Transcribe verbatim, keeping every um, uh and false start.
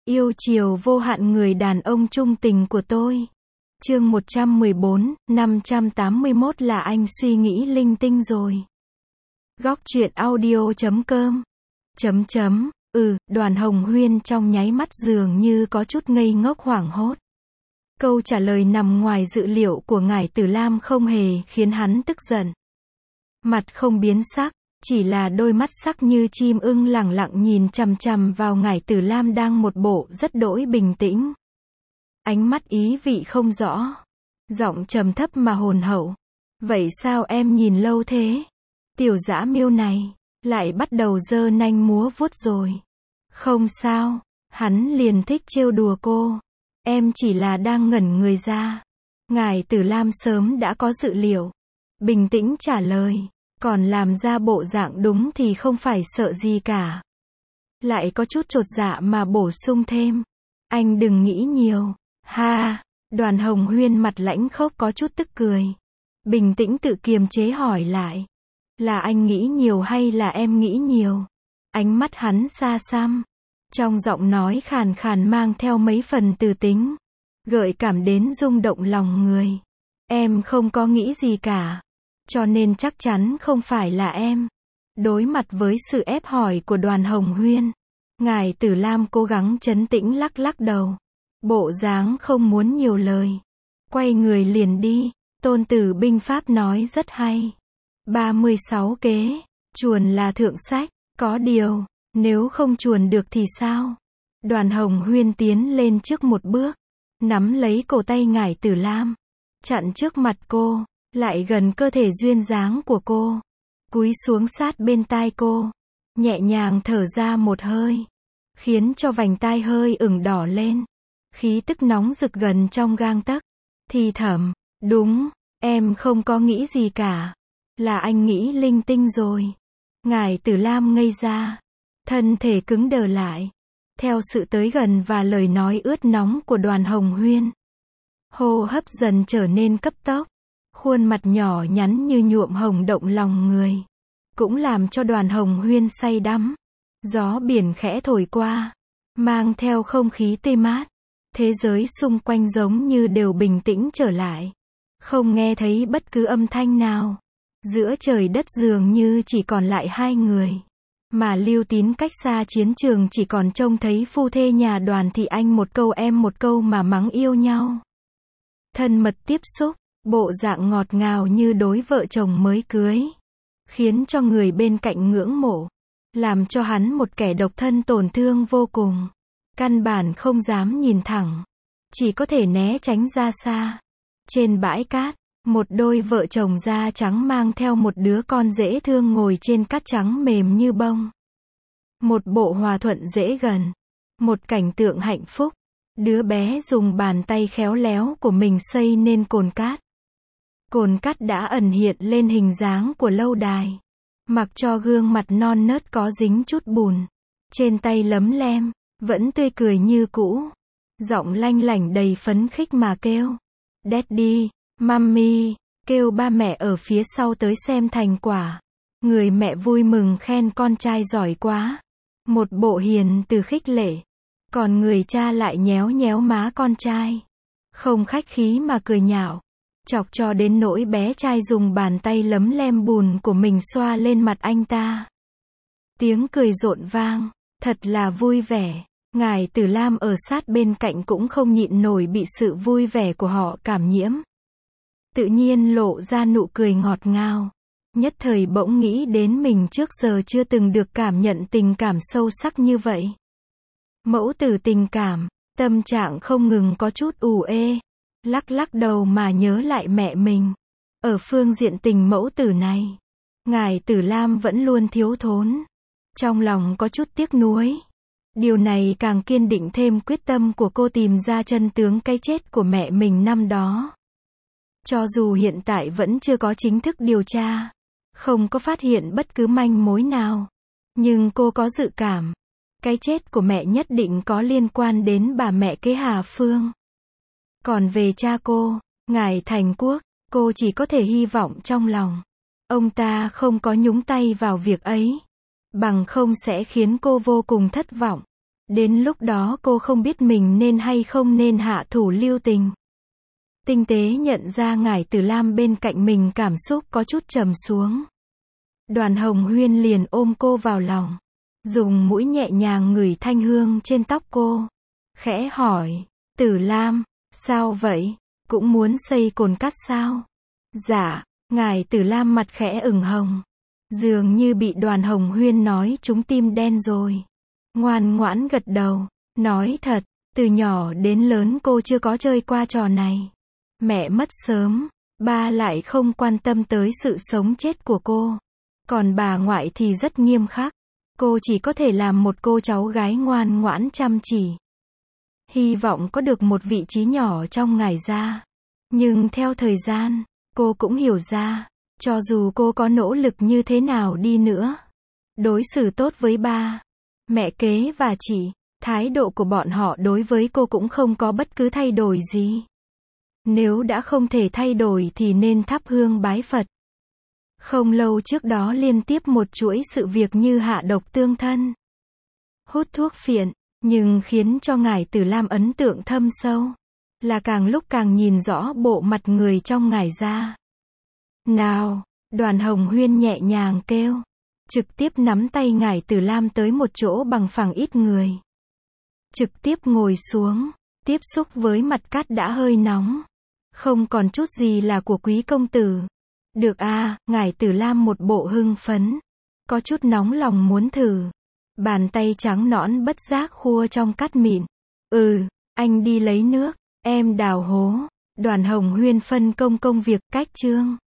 Yêu chiều vô hạn người đàn ông trung tình của tôi. Chương một trăm mười bốn, năm trăm tám mươi mốt là anh suy nghĩ linh tinh rồi. Góc truyện audio chấm com. Chấm chấm, ừ, Đoàn Hồng Huyên trong nháy mắt dường như có chút ngây ngốc hoảng hốt. Câu trả lời nằm ngoài dự liệu của Ngải Tử Lam không hề khiến hắn tức giận. Mặt không biến sắc, chỉ là đôi mắt sắc như chim ưng lẳng lặng nhìn chằm chằm vào Ngải Tử Lam đang một bộ rất đỗi bình tĩnh. Ánh mắt ý vị không rõ, giọng trầm thấp mà hồn hậu. Vậy sao em nhìn lâu thế? Tiểu dã miêu này lại bắt đầu giơ nanh múa vuốt rồi. Không sao, hắn liền thích trêu đùa cô. Em chỉ là đang ngẩn người ra. Ngải Tử Lam sớm đã có dự liệu, bình tĩnh trả lời, còn làm ra bộ dạng đúng thì không phải sợ gì cả. Lại có chút chột dạ mà bổ sung thêm, anh đừng nghĩ nhiều. Ha, Đoàn Hồng Huyên mặt lãnh khốc có chút tức cười. Bình tĩnh tự kiềm chế hỏi lại, là anh nghĩ nhiều hay là em nghĩ nhiều? Ánh mắt hắn xa xăm, trong giọng nói khàn khàn mang theo mấy phần từ tính, gợi cảm đến rung động lòng người. Em không có nghĩ gì cả, cho nên chắc chắn không phải là em. Đối mặt với sự ép hỏi của Đoàn Hồng Huyên, Ngải Tử Lam cố gắng trấn tĩnh lắc lắc đầu, bộ dáng không muốn nhiều lời, quay người liền đi. Tôn Tử binh pháp nói rất hay, ba mươi sáu kế, chuồn là thượng sách, có điều, nếu không chuồn được thì sao? Đoàn Hồng Huyên tiến lên trước một bước, nắm lấy cổ tay Ngải Tử Lam, chặn trước mặt cô, lại gần cơ thể duyên dáng của cô, cúi xuống sát bên tai cô, nhẹ nhàng thở ra một hơi, khiến cho vành tai hơi ửng đỏ lên, khí tức nóng rực gần trong gang tấc, thì thầm, đúng, em không có nghĩ gì cả, là anh nghĩ linh tinh rồi. Ngải Tử Lam ngây ra, thân thể cứng đờ lại, theo sự tới gần và lời nói ướt nóng của Đoàn Hồng Huyên. Hô hấp dần trở nên cấp tốc, khuôn mặt nhỏ nhắn như nhuộm hồng động lòng người, cũng làm cho Đoàn Hồng Huyên say đắm. Gió biển khẽ thổi qua, mang theo không khí tươi mát, thế giới xung quanh giống như đều bình tĩnh trở lại, không nghe thấy bất cứ âm thanh nào. Giữa trời đất dường như chỉ còn lại hai người, mà Lưu Tín cách xa chiến trường chỉ còn trông thấy phu thê nhà Đoàn Thị Anh một câu em một câu mà mắng yêu nhau. Thân mật tiếp xúc, bộ dạng ngọt ngào như đối vợ chồng mới cưới, khiến cho người bên cạnh ngưỡng mộ, làm cho hắn một kẻ độc thân tổn thương vô cùng, căn bản không dám nhìn thẳng, chỉ có thể né tránh ra xa. Trên bãi cát, một đôi vợ chồng da trắng mang theo một đứa con dễ thương ngồi trên cát trắng mềm như bông. Một bộ hòa thuận dễ gần, một cảnh tượng hạnh phúc. Đứa bé dùng bàn tay khéo léo của mình xây nên cồn cát. Cồn cát đã ẩn hiện lên hình dáng của lâu đài, mặc cho gương mặt non nớt có dính chút bùn, trên tay lấm lem, vẫn tươi cười như cũ. Giọng lanh lảnh đầy phấn khích mà kêu, Daddy, Mommy, kêu ba mẹ ở phía sau tới xem thành quả. Người mẹ vui mừng khen con trai giỏi quá, một bộ hiền từ khích lệ. Còn người cha lại nhéo nhéo má con trai, không khách khí mà cười nhạo, chọc cho đến nỗi bé trai dùng bàn tay lấm lem bùn của mình xoa lên mặt anh ta. Tiếng cười rộn vang, thật là vui vẻ. Ngải Tử Lam ở sát bên cạnh cũng không nhịn nổi bị sự vui vẻ của họ cảm nhiễm. Tự nhiên lộ ra nụ cười ngọt ngào, nhất thời bỗng nghĩ đến mình trước giờ chưa từng được cảm nhận tình cảm sâu sắc như vậy. Mẫu tử tình cảm, tâm trạng không ngừng có chút ù ê, lắc lắc đầu mà nhớ lại mẹ mình. Ở phương diện tình mẫu tử này, Ngải Tử Lam vẫn luôn thiếu thốn, trong lòng có chút tiếc nuối. Điều này càng kiên định thêm quyết tâm của cô tìm ra chân tướng cái chết của mẹ mình năm đó. Cho dù hiện tại vẫn chưa có chính thức điều tra, không có phát hiện bất cứ manh mối nào, nhưng cô có dự cảm, cái chết của mẹ nhất định có liên quan đến bà mẹ kế Hà Phương. Còn về cha cô, Ngải Thành Quốc, cô chỉ có thể hy vọng trong lòng ông ta không có nhúng tay vào việc ấy, bằng không sẽ khiến cô vô cùng thất vọng. Đến lúc đó cô không biết mình nên hay không nên hạ thủ lưu tình. Tinh tế nhận ra Ngải Tử Lam bên cạnh mình cảm xúc có chút trầm xuống. Đoàn Hồng Huyên liền ôm cô vào lòng, dùng mũi nhẹ nhàng ngửi thanh hương trên tóc cô, khẽ hỏi, Tử Lam, sao vậy, cũng muốn xây cồn cát sao? Dạ, Ngải Tử Lam mặt khẽ ửng hồng, dường như bị Đoàn Hồng Huyên nói trúng tim đen rồi. Ngoan ngoãn gật đầu, nói thật, từ nhỏ đến lớn cô chưa có chơi qua trò này. Mẹ mất sớm, ba lại không quan tâm tới sự sống chết của cô. Còn bà ngoại thì rất nghiêm khắc. Cô chỉ có thể làm một cô cháu gái ngoan ngoãn chăm chỉ. Hy vọng có được một vị trí nhỏ trong Ngải gia. Nhưng theo thời gian, cô cũng hiểu ra, cho dù cô có nỗ lực như thế nào đi nữa, đối xử tốt với ba, mẹ kế và chị, thái độ của bọn họ đối với cô cũng không có bất cứ thay đổi gì. Nếu đã không thể thay đổi thì nên thắp hương bái Phật. Không lâu trước đó liên tiếp một chuỗi sự việc như hạ độc tương thân, hút thuốc phiện, nhưng khiến cho Ngải Tử Lam ấn tượng thâm sâu, là càng lúc càng nhìn rõ bộ mặt người trong Ngải gia. Nào, Đoàn Hồng Huyên nhẹ nhàng kêu, trực tiếp nắm tay Ngải Tử Lam tới một chỗ bằng phẳng ít người. Trực tiếp ngồi xuống, tiếp xúc với mặt cát đã hơi nóng. Không còn chút gì là của quý công tử. Được à, Ngải Tử Lam một bộ hưng phấn, có chút nóng lòng muốn thử. Bàn tay trắng nõn bất giác khua trong cát mịn. Ừ, anh đi lấy nước, em đào hố. Đoàn Hồng Huyên phân công công việc, cách chương.